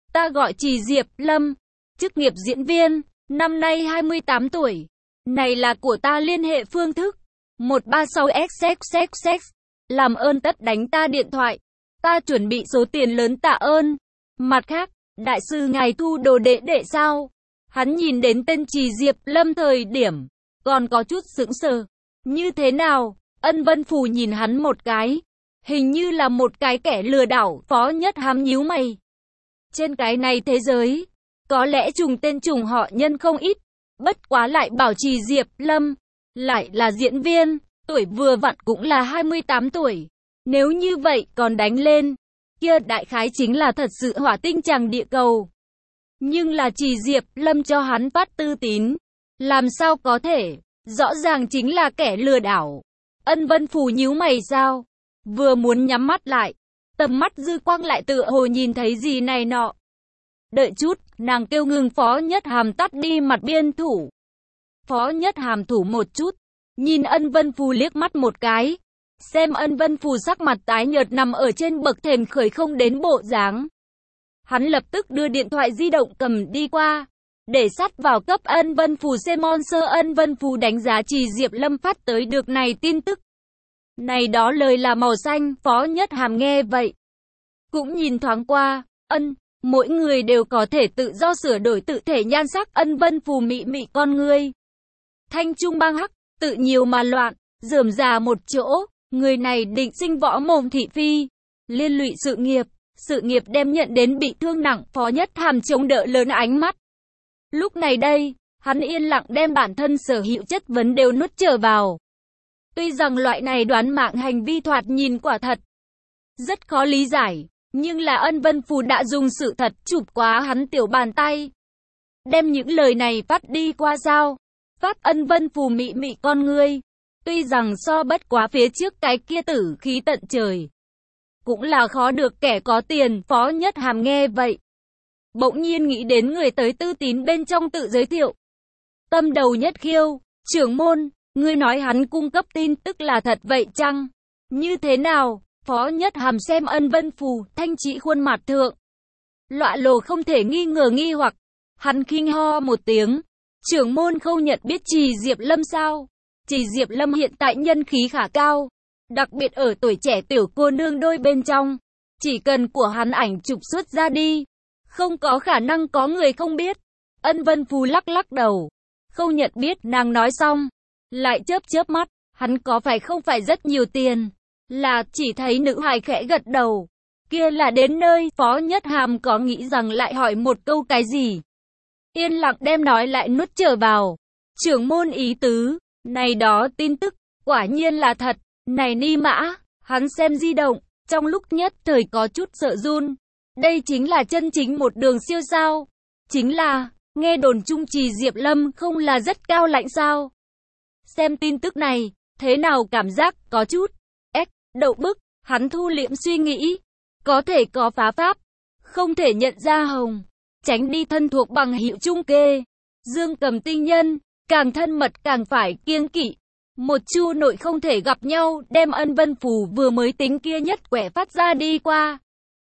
Ta gọi Trì Diệp Lâm, chức nghiệp diễn viên, năm nay hai mươi tám tuổi. Này là của ta, liên hệ phương thức một ba sáu x x x x. Làm ơn tất đánh ta điện thoại. Ta chuẩn bị số tiền lớn tạ ơn. Mặt khác, đại sư ngài thu đồ đệ đệ sao? Hắn nhìn đến tên Trì Diệp Lâm thời điểm còn có chút sững sờ. Như thế nào? Ân Vân Phù nhìn hắn một cái. Hình như là một cái kẻ lừa đảo. Phó Nhất Hàm nhíu mày. Trên cái này thế giới, có lẽ trùng tên trùng họ nhân không ít. Bất quá lại bảo Trì Diệp Lâm lại là diễn viên, tuổi vừa vặn cũng là hai mươi tám tuổi. Nếu như vậy còn đánh lên, kia đại khái chính là thật sự hỏa tinh chàng địa cầu. Nhưng là Trì Diệp Lâm cho hắn phát tư tín, làm sao có thể, rõ ràng chính là kẻ lừa đảo. Ân Vân Phù nhíu mày sao, vừa muốn nhắm mắt lại, tầm mắt dư quang lại tựa hồ nhìn thấy gì này nọ. Đợi chút, nàng kêu ngừng Phó Nhất Hàm tắt đi mặt biên thủ. Phó Nhất Hàm thủ một chút, nhìn Ân Vân Phù liếc mắt một cái. Xem Ân Vân Phù sắc mặt tái nhợt nằm ở trên bậc thềm khởi không đến bộ dáng. Hắn lập tức đưa điện thoại di động cầm đi qua, để sát vào cấp Ân Vân Phù xem on sơ. Ân Vân Phù đánh giá Trì Diệp Lâm phát tới được này tin tức. Này đó lời là màu xanh. Phó Nhất Hàm nghe vậy, cũng nhìn thoáng qua. Ân, mỗi người đều có thể tự do sửa đổi tự thể nhan sắc. Ân Vân Phù mị mị con ngươi. Thanh trung băng hắc, tự nhiều mà loạn, rườm rà một chỗ. Người này định sinh võ mồm thị phi, liên lụy sự nghiệp, sự nghiệp đem nhận đến bị thương nặng. Phó Nhất Hàm chống đỡ lớn ánh mắt. Lúc này đây, hắn yên lặng đem bản thân sở hữu chất vấn đều nuốt trở vào. Tuy rằng loại này đoán mạng hành vi thoạt nhìn quả thật rất khó lý giải, nhưng là Ân Vân Phù đã dùng sự thật chụp quá hắn tiểu bàn tay. Đem những lời này phát đi qua sao? Phát. Ân Vân Phù mị mị con ngươi. Tuy rằng so bất quá phía trước cái kia tử khí tận trời, cũng là khó được kẻ có tiền. Phó Nhất Hàm nghe vậy, bỗng nhiên nghĩ đến người tới tư tín bên trong tự giới thiệu. Tâm đầu nhất khiêu, trưởng môn, ngươi nói hắn cung cấp tin tức là thật vậy chăng? Như thế nào? Phó Nhất Hàm xem Ân Vân Phù, thanh trị khuôn mặt thượng lọa lồ không thể nghi ngờ nghi hoặc. Hắn khinh ho một tiếng. Trưởng môn không nhận biết Trì Diệp Lâm sao? Trì Diệp Lâm hiện tại nhân khí khá cao, đặc biệt ở tuổi trẻ tiểu cô nương đôi bên trong. Chỉ cần của hắn ảnh chụp xuất ra đi, không có khả năng có người không biết. Ân Vân Phù lắc lắc đầu. Không nhận biết. Nàng nói xong, lại chớp chớp mắt. Hắn có phải không phải rất nhiều tiền? Là. Chỉ thấy nữ hài khẽ gật đầu. Kia là đến nơi. Phó Nhất Hàm có nghĩ rằng lại hỏi một câu cái gì, yên lặng đem nói lại nuốt trở vào. Trưởng môn ý tứ, này đó tin tức, quả nhiên là thật. Này ni mã, hắn xem di động, trong lúc nhất thời có chút sợ run. Đây chính là chân chính một đường siêu sao? Chính là, nghe đồn chung Trì Diệp Lâm không là rất cao lãnh sao? Xem tin tức này, thế nào cảm giác có chút ếch, đậu bức. Hắn thu liễm suy nghĩ, có thể có phá pháp, không thể nhận ra hồng, tránh đi thân thuộc bằng hữu trung kê. Dương Cầm tinh nhân, càng thân mật càng phải kiêng kỵ. Một chu nội không thể gặp nhau, đem Ân Vân Phù vừa mới tính kia nhất quẻ phát ra đi qua.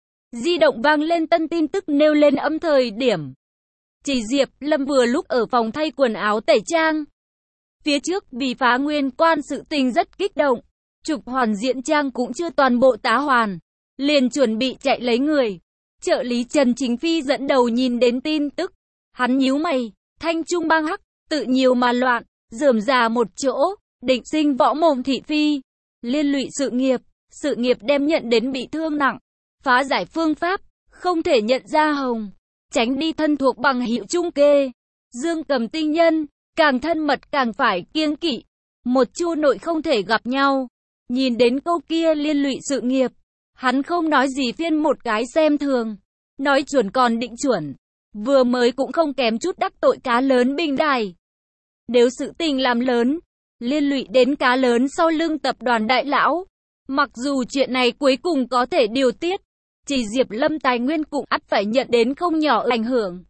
Di động vang lên tân tin tức nêu lên âm thời điểm. Trì Diệp Lâm vừa lúc ở phòng thay quần áo tẩy trang. Phía trước vì phá nguyên quan sự tình rất kích động, chụp hoàn diện trang cũng chưa toàn bộ tá hoàn, liền chuẩn bị chạy lấy người. Trợ lý Trần Chính Phi dẫn đầu nhìn đến tin tức, hắn nhíu mày. Thanh trung băng hắc, tự nhiều mà loạn, rườm rà một chỗ, định sinh võ mồm thị phi, liên lụy sự nghiệp, sự nghiệp đem nhận đến bị thương nặng. Phá giải phương pháp, không thể nhận ra hồng, tránh đi thân thuộc bằng hữu trung kê. Dương Cầm tinh nhân, càng thân mật càng phải kiêng kỵ. Một chu nội không thể gặp nhau. Nhìn đến câu kia liên lụy sự nghiệp, hắn không nói gì phiên một cái xem thường. Nói chuẩn còn định chuẩn, vừa mới cũng không kém chút đắc tội cá lớn bình đài. Nếu sự tình làm lớn, liên lụy đến cá lớn sau lưng tập đoàn đại lão, mặc dù chuyện này cuối cùng có thể điều tiết, Trì Diệp Lâm tài nguyên cũng ắt phải nhận đến không nhỏ ảnh hưởng.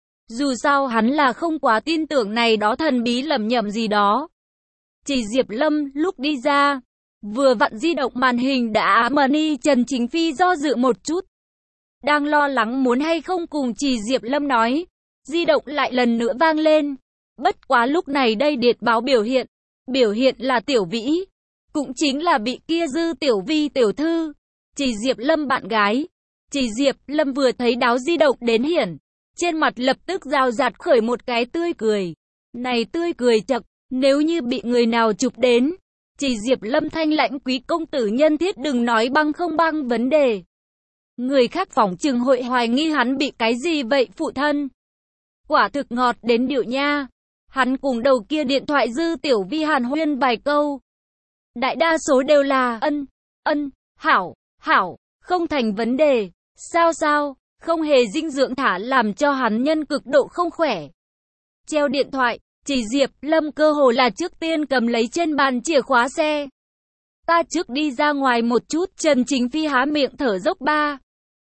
Dù sao hắn là không quá tin tưởng này đó thần bí lầm nhầm gì đó. Trì Diệp Lâm lúc đi ra, vừa vặn di động màn hình đã ám mờ ni. Trần Chính Phi do dự một chút, đang lo lắng muốn hay không cùng Trì Diệp Lâm nói. Di động lại lần nữa vang lên. Bất quá lúc này đây điện báo biểu hiện. Biểu hiện là Tiểu Vĩ. Cũng chính là bị kia Dư Tiểu Vi tiểu thư. Trì Diệp Lâm bạn gái. Trì Diệp Lâm vừa thấy đáo di động đến hiển. Trên mặt lập tức rào rạt khởi một cái tươi cười. Này tươi cười chật, nếu như bị người nào chụp đến. Trì Diệp Lâm thanh lãnh quý công tử nhân thiết đừng nói băng không băng vấn đề. Người khác phỏng chừng hội hoài nghi hắn bị cái gì vậy phụ thân. Quả thực ngọt đến điệu nha. Hắn cùng đầu kia điện thoại Dư Tiểu Vi hàn huyên vài câu. Đại đa số đều là ân, ân, hảo, hảo, không thành vấn đề. Sao sao, không hề dinh dưỡng thả làm cho hắn nhân cực độ không khỏe. Treo điện thoại, Trì Diệp Lâm cơ hồ là trước tiên cầm lấy trên bàn chìa khóa xe. Ta trước đi ra ngoài một chút, Trần Chính Phi há miệng thở dốc ba.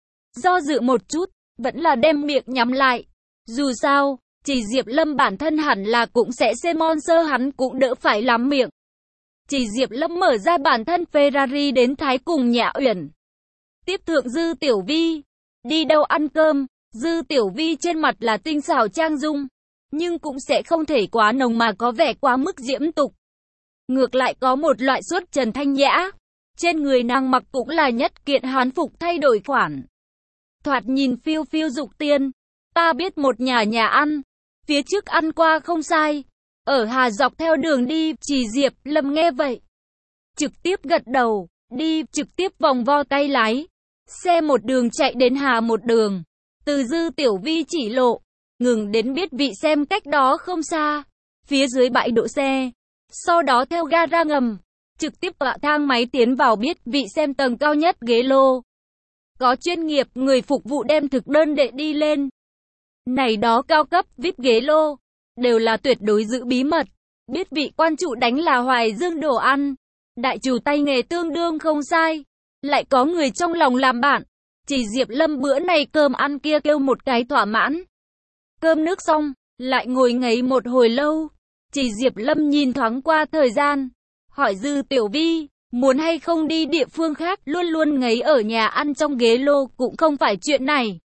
Do dự một chút, vẫn là đem miệng nhắm lại. Dù sao, Trì Diệp Lâm bản thân hẳn là cũng sẽ xem sponsor hắn cũng đỡ phải lắm miệng. Trì Diệp Lâm mở ra bản thân Ferrari đến Thái cùng Nhã Uyển. Tiếp thượng Dư Tiểu Vi. Đi đâu ăn cơm, Dư Tiểu Vi trên mặt là tinh xảo trang dung. Nhưng cũng sẽ không thể quá nồng mà có vẻ quá mức diễm tục. Ngược lại có một loại xuất trần thanh nhã. Trên người nàng mặc cũng là nhất kiện hán phục thay đổi khoản. Thoạt nhìn phiêu phiêu dục tiên. Ta biết một nhà nhà ăn. Phía trước ăn qua không sai. Ở Hà dọc theo đường đi, Trì Diệp Lâm nghe vậy. Trực tiếp gật đầu, đi, trực tiếp vòng vo tay lái. Xe một đường chạy đến Hà một đường. Từ Dư Tiểu Vi chỉ lộ. Ngừng đến biết vị xem cách đó không xa. Phía dưới bãi đỗ xe. Sau đó theo gara ngầm. Trực tiếp tọa thang máy tiến vào biết vị xem tầng cao nhất ghế lô. Có chuyên nghiệp người phục vụ đem thực đơn đệ đi lên. Này đó cao cấp vi ai pi ghế lô. Đều là tuyệt đối giữ bí mật. Biết vị quan chủ đánh là Hoài Dương đồ ăn. Đại chủ tay nghề tương đương không sai. Lại có người trong lòng làm bạn. Trì Diệp Lâm bữa này cơm ăn kia kêu một cái thỏa mãn. Cơm nước xong, lại ngồi ngấy một hồi lâu. Trì Diệp Lâm nhìn thoáng qua thời gian. Hỏi Dư Tiểu Vi, muốn hay không đi địa phương khác, luôn luôn ngấy ở nhà ăn trong ghế lô cũng không phải chuyện này.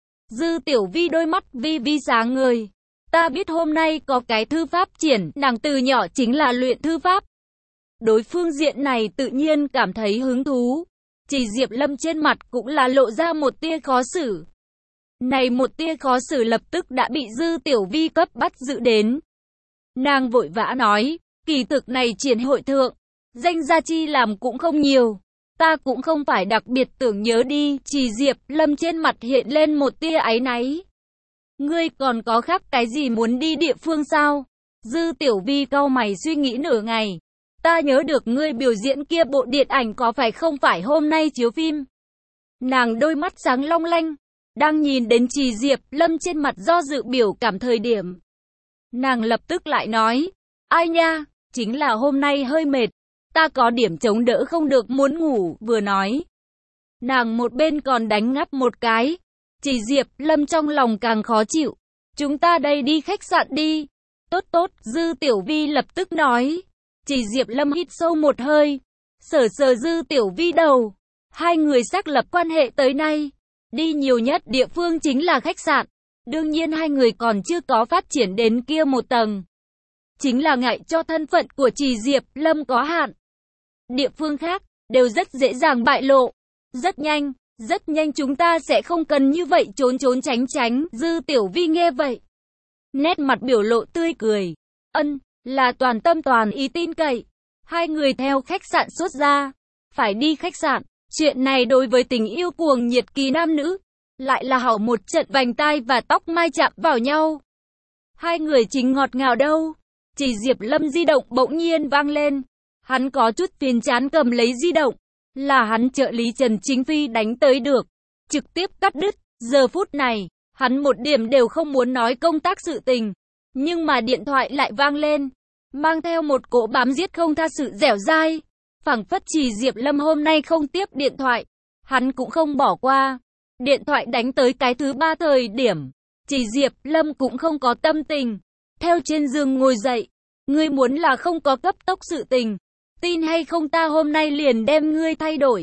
Dư Tiểu Vi đôi mắt vi vi sáng ngời. Ta biết hôm nay có cái thư pháp triển, nàng từ nhỏ chính là luyện thư pháp. Đối phương diện này tự nhiên cảm thấy hứng thú. Trì Diệp Lâm trên mặt cũng là lộ ra một tia khó xử. Này một tia khó xử lập tức đã bị Dư Tiểu Vi cấp bắt giữ đến. Nàng vội vã nói, kỳ thực này triển hội thượng, danh gia chi làm cũng không nhiều. Ta cũng không phải đặc biệt tưởng nhớ đi. Trì Diệp Lâm trên mặt hiện lên một tia áy náy. Ngươi còn có khác cái gì muốn đi địa phương sao? Dư Tiểu Vi cau mày suy nghĩ nửa ngày. Ta nhớ được ngươi biểu diễn kia bộ điện ảnh có phải không phải hôm nay chiếu phim? Nàng đôi mắt sáng long lanh. Đang nhìn đến Trì Diệp Lâm trên mặt do dự biểu cảm thời điểm. Nàng lập tức lại nói. Ai nha, chính là hôm nay hơi mệt. Ta có điểm chống đỡ không được muốn ngủ, vừa nói. Nàng một bên còn đánh ngáp một cái. Trì Diệp Lâm trong lòng càng khó chịu. Chúng ta đây đi khách sạn đi. Tốt tốt, Dư Tiểu Vi lập tức nói. Trì Diệp Lâm hít sâu một hơi. Sờ sờ Dư Tiểu Vi đầu. Hai người xác lập quan hệ tới nay. Đi nhiều nhất địa phương chính là khách sạn. Đương nhiên hai người còn chưa có phát triển đến kia một tầng. Chính là ngại cho thân phận của Trì Diệp Lâm có hạn. Địa phương khác, đều rất dễ dàng bại lộ. Rất nhanh, rất nhanh chúng ta sẽ không cần như vậy trốn trốn tránh tránh. Dư Tiểu Vi nghe vậy. Nét mặt biểu lộ tươi cười. Ân, là toàn tâm toàn ý tin cậy. Hai người theo khách sạn xuất ra. Phải đi khách sạn. Chuyện này đối với tình yêu cuồng nhiệt kỳ nam nữ. Lại là hảo một trận vành tai và tóc mai chạm vào nhau. Hai người chính ngọt ngào đâu. Trì Diệp Lâm di động bỗng nhiên vang lên. Hắn có chút phiền chán cầm lấy di động. Là hắn trợ lý Trần Chính Phi đánh tới được. Trực tiếp cắt đứt. Giờ phút này, hắn một điểm đều không muốn nói công tác sự tình. Nhưng mà điện thoại lại vang lên. Mang theo một cỗ bám giết không tha sự dẻo dai. Phảng phất Trì Diệp Lâm hôm nay không tiếp điện thoại. Hắn cũng không bỏ qua. Điện thoại đánh tới cái thứ ba thời điểm. Trì Diệp Lâm cũng không có tâm tình. Theo trên giường ngồi dậy. Ngươi muốn là không có cấp tốc sự tình. Tin hay không ta hôm nay liền đem ngươi thay đổi.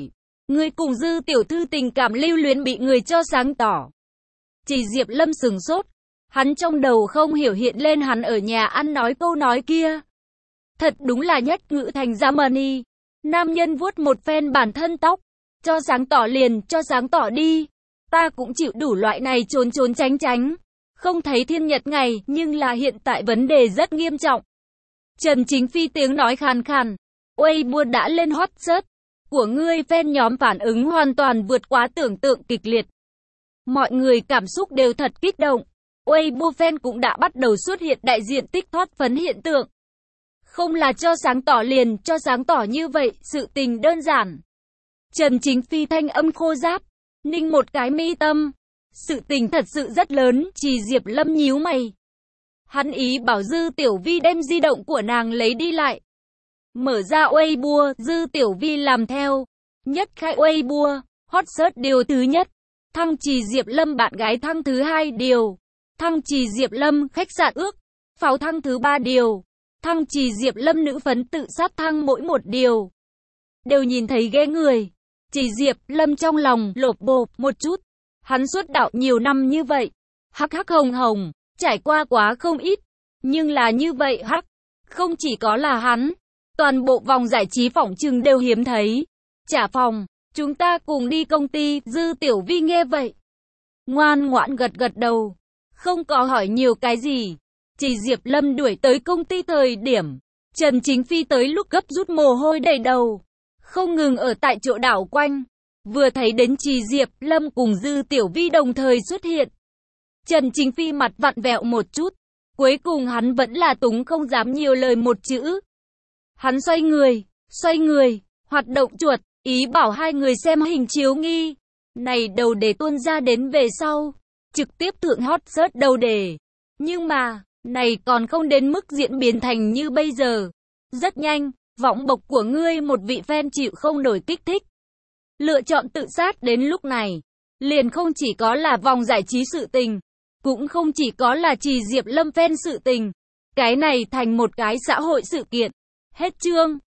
Người cùng Dư tiểu thư tình cảm lưu luyến bị người cho sáng tỏ. Chỉ Diệp Lâm sừng sốt. Hắn trong đầu không hiểu hiện lên hắn ở nhà ăn nói câu nói kia. Thật đúng là nhất ngữ thành Germany. Nam nhân vuốt một phen bản thân tóc. Cho sáng tỏ liền, cho sáng tỏ đi. Ta cũng chịu đủ loại này trốn trốn tránh tránh. Không thấy thiên nhật ngày, nhưng là hiện tại vấn đề rất nghiêm trọng. Trần Chính Phi tiếng nói khàn khàn. Weibo đã lên hot search. Của ngươi fan nhóm phản ứng hoàn toàn vượt quá tưởng tượng kịch liệt. Mọi người cảm xúc đều thật kích động. Weibo fan cũng đã bắt đầu xuất hiện đại diện tích thoát phấn hiện tượng. Không là cho sáng tỏ liền, cho sáng tỏ như vậy, sự tình đơn giản. Trần Chính Phi thanh âm khô ráp, ninh một cái mi tâm. Sự tình thật sự rất lớn, chỉ Diệp Lâm nhíu mày. Hắn ý bảo Dư Tiểu Vi đem di động của nàng lấy đi lại. Mở ra Weibo, Dư Tiểu Vi làm theo. Nhất khai Weibo, hot search điều thứ nhất. Thăng trì Diệp Lâm bạn gái thăng thứ hai điều. Thăng trì Diệp Lâm khách sạn ước. Pháo thăng thứ ba điều. Thăng trì Diệp Lâm nữ phấn tự sát thăng mỗi một điều. Đều nhìn thấy ghê người. Chỉ Diệp Lâm trong lòng lột bột một chút. Hắn xuất đạo nhiều năm như vậy. Hắc hắc hồng hồng. Trải qua quá không ít. Nhưng là như vậy hắc. Không chỉ có là hắn. Toàn bộ vòng giải trí phỏng chừng đều hiếm thấy. Trả phòng. Chúng ta cùng đi công ty. Dư Tiểu Vi nghe vậy. Ngoan ngoãn gật gật đầu. Không có hỏi nhiều cái gì. Chỉ Diệp Lâm đuổi tới công ty thời điểm. Trần Chính Phi tới lúc gấp rút mồ hôi đầy đầu. Không ngừng ở tại chỗ đảo quanh. Vừa thấy đến Trì Diệp Lâm cùng Dư Tiểu Vi đồng thời xuất hiện. Trần Chính Phi mặt vặn vẹo một chút. Cuối cùng hắn vẫn là túng không dám nhiều lời một chữ. Hắn xoay người, xoay người, hoạt động chuột, ý bảo hai người xem hình chiếu nghi. Này đầu đề tuôn ra đến về sau. Trực tiếp thượng hot search đầu đề. Nhưng mà, này còn không đến mức diễn biến thành như bây giờ. Rất nhanh, vọng bộc của ngươi một vị fan chịu không nổi kích thích. Lựa chọn tự sát đến lúc này. Liền không chỉ có là vòng giải trí sự tình. Cũng không chỉ có là Trì Diệp Lâm fan sự tình. Cái này thành một cái xã hội sự kiện. Hết chương.